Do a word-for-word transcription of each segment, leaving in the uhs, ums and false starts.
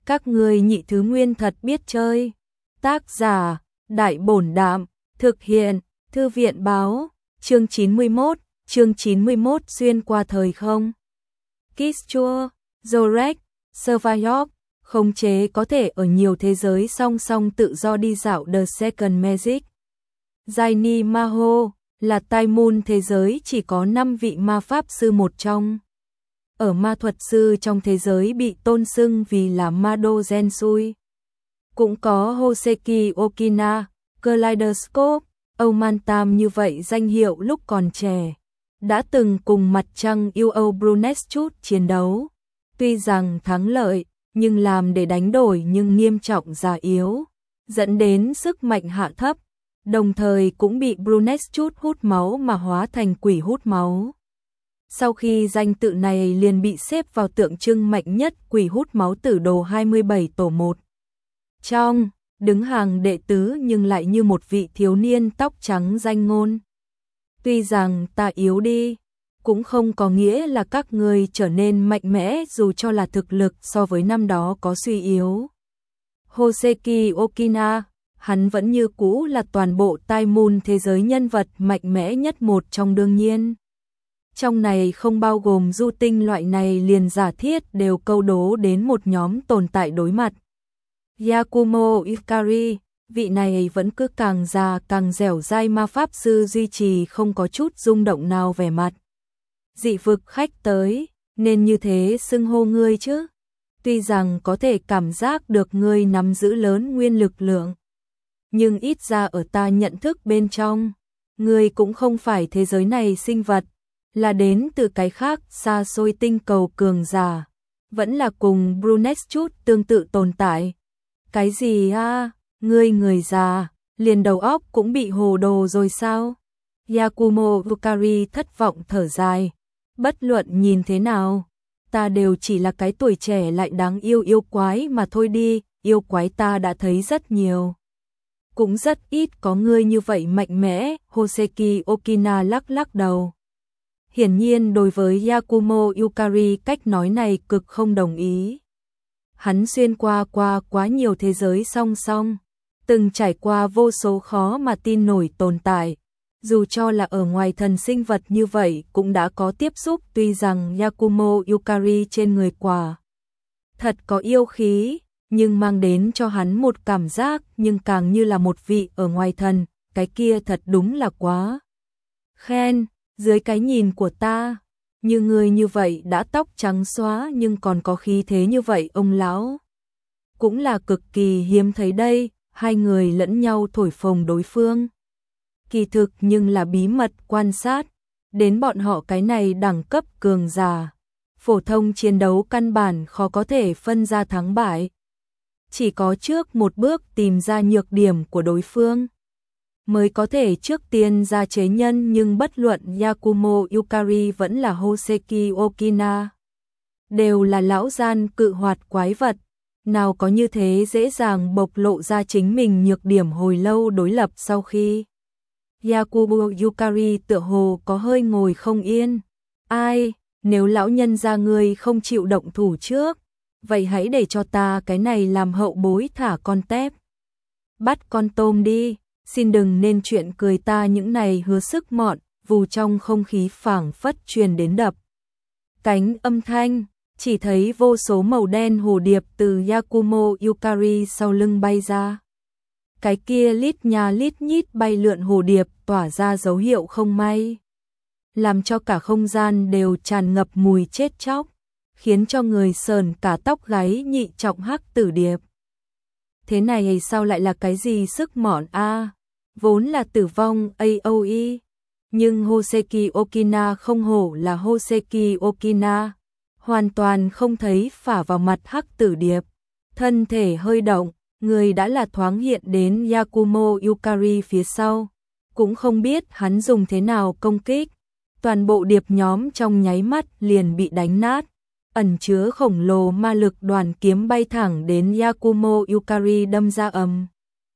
Các ngươi nhị thứ nguyên thật biết chơi. Tác giả, Đại Bổn Đạm, thực hiện, Thư viện báo, chương chín mươi mốt, chương chín mươi mốt xuyên qua thời không. Kishua, Zorek, Survivor, khống chế có thể ở nhiều thế giới song song tự do đi dạo The Second Magic. Jaini Maho là Tai Moon thế giới chỉ có năm vị ma pháp sư một trong. Ở ma thuật sư trong thế giới bị tôn xưng vì là Mado Gensui. Cũng có Hoseki Okina, Kaleidoscope, Omantam như vậy danh hiệu lúc còn trẻ. Đã từng cùng mặt trăng u o Brunestchut chiến đấu. Tuy rằng thắng lợi, nhưng làm để đánh đổi nhưng nghiêm trọng già yếu, dẫn đến sức mạnh hạ thấp, đồng thời cũng bị Brunestchut hút máu mà hóa thành quỷ hút máu. Sau khi danh tự này liền bị xếp vào tượng trưng mạnh nhất quỷ hút máu tử đồ hai mươi bảy tổ một. Trong, đứng hàng đệ tứ nhưng lại như một vị thiếu niên tóc trắng danh ngôn. Tuy rằng ta yếu đi, cũng không có nghĩa là các ngươi trở nên mạnh mẽ dù cho là thực lực so với năm đó có suy yếu. Hoseki Okina, hắn vẫn như cũ là toàn bộ Tai Moon thế giới nhân vật mạnh mẽ nhất một trong đương nhiên. Trong này không bao gồm du tinh loại này liền giả thiết đều câu đố đến một nhóm tồn tại đối mặt. Yakumo Ikari, vị này vẫn cứ càng già càng dẻo dai ma pháp sư duy trì không có chút rung động nào vẻ mặt. Dị vực khách tới, nên như thế xưng hô ngươi chứ. Tuy rằng có thể cảm giác được ngươi nắm giữ lớn nguyên lực lượng, nhưng ít ra ở ta nhận thức bên trong, ngươi cũng không phải thế giới này sinh vật, là đến từ cái khác xa xôi tinh cầu cường giả, vẫn là cùng Brunestchut tương tự tồn tại. Cái gì a? Ngươi người già, liền đầu óc cũng bị hồ đồ rồi sao? Yakumo Ukari thất vọng thở dài. Bất luận nhìn thế nào, ta đều chỉ là cái tuổi trẻ lại đáng yêu yêu quái mà thôi đi, yêu quái ta đã thấy rất nhiều. Cũng rất ít có ngươi như vậy mạnh mẽ, Hoseki Okina lắc lắc đầu. Hiển nhiên đối với Yakumo Ukari cách nói này cực không đồng ý. Hắn xuyên qua qua quá nhiều thế giới song song, từng trải qua vô số khó mà tin nổi tồn tại. Dù cho là ở ngoài thần sinh vật như vậy cũng đã có tiếp xúc, tuy rằng Yakumo Ukari trên người quả thật có yêu khí, nhưng mang đến cho hắn một cảm giác nhưng càng như là một vị ở ngoài thần, cái kia thật đúng là quá khen, dưới cái nhìn của ta, như người như vậy đã tóc trắng xóa nhưng còn có khí thế như vậy ông lão. Cũng là cực kỳ hiếm thấy đây, hai người lẫn nhau thổi phồng đối phương. Kỳ thực nhưng là bí mật quan sát, đến bọn họ cái này đẳng cấp cường giả. Phổ thông chiến đấu căn bản khó có thể phân ra thắng bại. Chỉ có trước một bước tìm ra nhược điểm của đối phương, mới có thể trước tiên ra chế nhân, nhưng bất luận Yakumo Ukari vẫn là Hoseki Okina. Đều là lão gian cự hoạt quái vật, nào có như thế dễ dàng bộc lộ ra chính mình nhược điểm hồi lâu đối lập sau khi. Yakumo Ukari tựa hồ có hơi ngồi không yên. Ai, nếu lão nhân gia ngươi không chịu động thủ trước, vậy hãy để cho ta cái này làm hậu bối thả con tép. Bắt con tôm đi, xin đừng nên chuyện cười ta những này hứa sức mọn, vù trong không khí phảng phất truyền đến đập cánh âm thanh, chỉ thấy vô số màu đen hồ điệp từ Yakumo Ukari sau lưng bay ra. Cái kia lít nha lít nhít bay lượn hồ điệp tỏa ra dấu hiệu không may, làm cho cả không gian đều tràn ngập mùi chết chóc, khiến cho người sờn cả tóc gáy. Nhị trọng hắc tử điệp. Thế này sao lại là cái gì sức mọn a? À? Vốn là tử vong a o e, nhưng Hoseki Okina không hổ là Hoseki Okina, hoàn toàn không thấy phả vào mặt hắc tử điệp. Thân thể hơi động, người đã là thoáng hiện đến Yakumo Ukari phía sau, cũng không biết hắn dùng thế nào công kích. Toàn bộ điệp nhóm trong nháy mắt liền bị đánh nát, ẩn chứa khổng lồ ma lực đoàn kiếm bay thẳng đến Yakumo Ukari đâm ra ầm.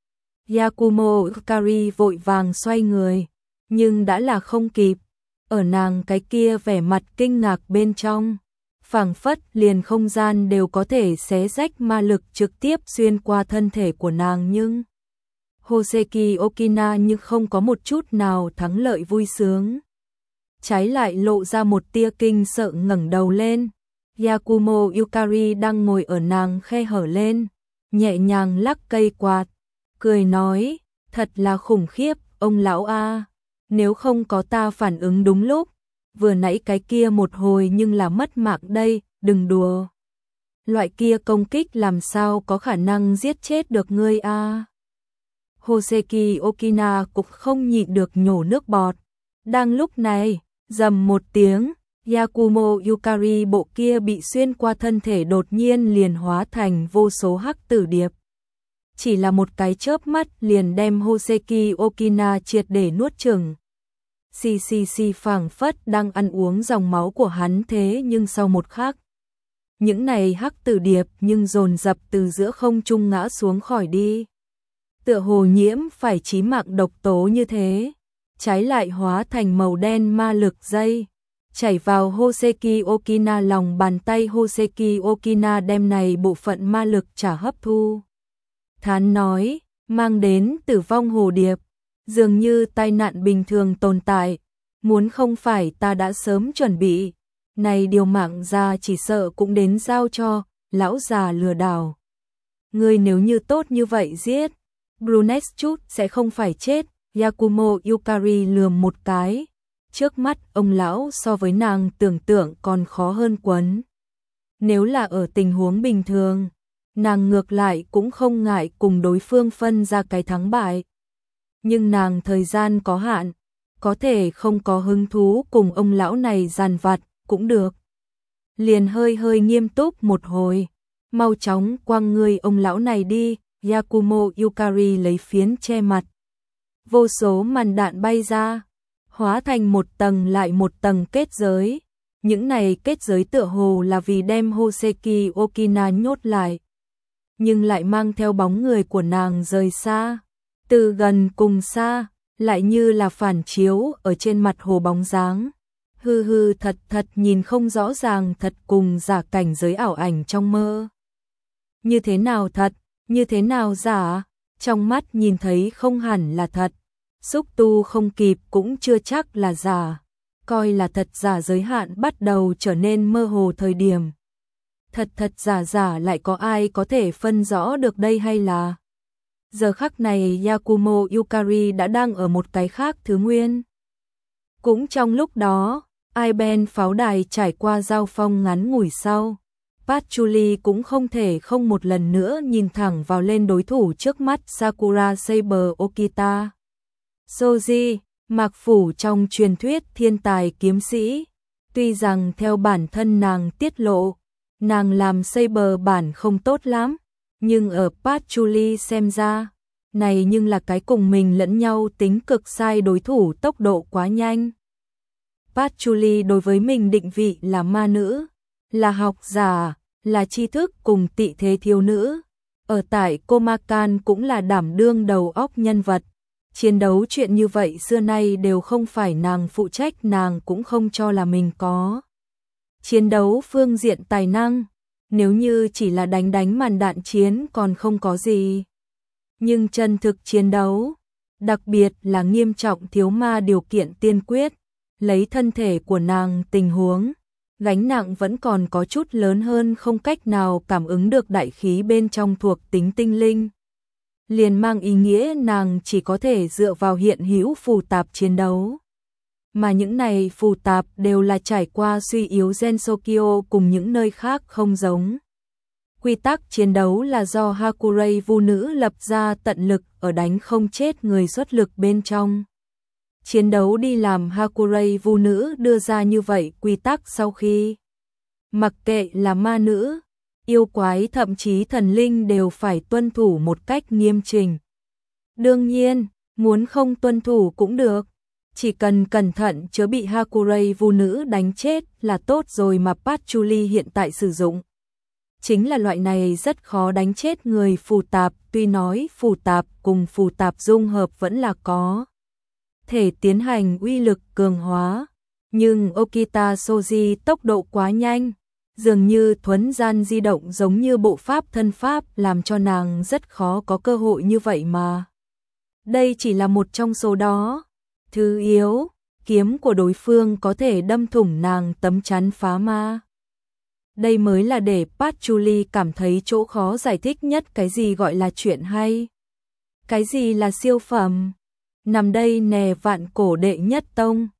Yakumo Ukari vội vàng xoay người, nhưng đã là không kịp. Ở nàng cái kia vẻ mặt kinh ngạc bên trong, phảng phất liền không gian đều có thể xé rách ma lực trực tiếp xuyên qua thân thể của nàng, nhưng Hoseki Okina như không có một chút nào thắng lợi vui sướng. Trái lại lộ ra một tia kinh sợ, ngẩng đầu lên. Yakumo Yukari đang ngồi ở nàng khe hở lên, nhẹ nhàng lắc cây quạt, cười nói, thật là khủng khiếp, ông lão a, nếu không có ta phản ứng đúng lúc, vừa nãy cái kia một hồi nhưng là mất mạng đây, đừng đùa. Loại kia công kích làm sao có khả năng giết chết được ngươi a. Hoseki Okina cũng không nhịn được nhổ nước bọt. Đang lúc này, rầm một tiếng, Yakumo Yukari bộ kia bị xuyên qua thân thể đột nhiên liền hóa thành vô số hắc tử điệp. Chỉ là một cái chớp mắt liền đem Hoseki Okina triệt để nuốt chửng. Xì xì xì, phảng phất đang ăn uống dòng máu của hắn, thế nhưng sau một khắc, những này hắc tử điệp nhưng dồn dập từ giữa không trung ngã xuống khỏi đi. Tựa hồ nhiễm phải chí mạng độc tố như thế, trái lại hóa thành màu đen ma lực dây, chảy vào Hoseki Okina lòng bàn tay. Hoseki Okina đem này bộ phận ma lực trả hấp thu. Thán nói, mang đến tử vong hồ điệp, dường như tai nạn bình thường tồn tại, muốn không phải ta đã sớm chuẩn bị, này điều mạng ra chỉ sợ cũng đến giao cho lão già lừa đảo. Ngươi nếu như tốt như vậy giết, Brunex chút sẽ không phải chết. Yakumo Yukari lườm một cái, trước mắt ông lão so với nàng tưởng tượng còn khó hơn quấn. Nếu là ở tình huống bình thường, nàng ngược lại cũng không ngại cùng đối phương phân ra cái thắng bại. Nhưng nàng thời gian có hạn, có thể không có hứng thú cùng ông lão này giàn vặt cũng được. Liền hơi hơi nghiêm túc một hồi, mau chóng quăng ngươi ông lão này đi. Yakumo Yukari lấy phiến che mặt. Vô số màn đạn bay ra, hóa thành một tầng lại một tầng kết giới. Những này kết giới tựa hồ là vì đem Hoseki Okina nhốt lại, nhưng lại mang theo bóng người của nàng rời xa. Từ gần cùng xa, lại như là phản chiếu ở trên mặt hồ bóng dáng. Hư hư thật thật, nhìn không rõ ràng, thật cùng giả cảnh giới ảo ảnh trong mơ. Như thế nào thật, như thế nào giả, trong mắt nhìn thấy không hẳn là thật. Xúc tu không kịp cũng chưa chắc là giả, coi là thật giả giới hạn bắt đầu trở nên mơ hồ thời điểm. Thật thật giả giả lại có ai có thể phân rõ được đây hay là. Giờ khắc này Yakumo Yukari đã đang ở một cái khác thứ nguyên. Cũng trong lúc đó, Aiben pháo đài trải qua giao phong ngắn ngủi sau, Patchouli cũng không thể không một lần nữa nhìn thẳng vào lên đối thủ trước mắt, Sakura Saber Okita. Soji, Mạc Phủ trong truyền thuyết thiên tài kiếm sĩ. Tuy rằng theo bản thân nàng tiết lộ, nàng làm Saber bản không tốt lắm, nhưng ở Patchouli xem ra, này nhưng là cái cùng mình lẫn nhau tính cực sai đối thủ, tốc độ quá nhanh. Patchouli đối với mình định vị là ma nữ, là học giả, là tri thức cùng tị thế thiếu nữ. Ở tại Komakan cũng là đảm đương đầu óc nhân vật. Chiến đấu chuyện như vậy xưa nay đều không phải nàng phụ trách, nàng cũng không cho là mình có chiến đấu phương diện tài năng. Nếu như chỉ là đánh đánh màn đạn chiến còn không có gì. Nhưng chân thực chiến đấu, đặc biệt là nghiêm trọng thiếu ma điều kiện tiên quyết, lấy thân thể của nàng tình huống, gánh nặng vẫn còn có chút lớn hơn, không cách nào cảm ứng được đại khí bên trong thuộc tính tinh linh. Liền mang ý nghĩa nàng chỉ có thể dựa vào hiện hữu phù tạp chiến đấu. Mà những này phù tạp đều là trải qua suy yếu Gensokyo cùng những nơi khác không giống. Quy tắc chiến đấu là do Hakurei vu nữ lập ra, tận lực ở đánh không chết người xuất lực bên trong chiến đấu đi làm. Hakurei vu nữ đưa ra như vậy quy tắc sau khi mặc kệ là ma nữ, yêu quái, thậm chí thần linh đều phải tuân thủ một cách nghiêm chỉnh. Đương nhiên, muốn không tuân thủ cũng được, chỉ cần cẩn thận chớ bị Hakurei vu nữ đánh chết là tốt rồi. Mà Patchouli hiện tại sử dụng chính là loại này rất khó đánh chết người phù tạp, tuy nói phù tạp cùng phù tạp dung hợp vẫn là có thể tiến hành uy lực cường hóa, nhưng Okita Soji tốc độ quá nhanh, Dường như thuấn gian di động giống như bộ pháp thân pháp làm cho nàng rất khó có cơ hội như vậy mà. Đây chỉ là một trong số đó. Thứ yếu, kiếm của đối phương có thể đâm thủng nàng tấm chắn phá ma. Đây mới là để Patchouli cảm thấy chỗ khó giải thích nhất cái gì gọi là chuyện hay. Cái gì là siêu phẩm? Nằm đây nè vạn cổ đệ nhất tông.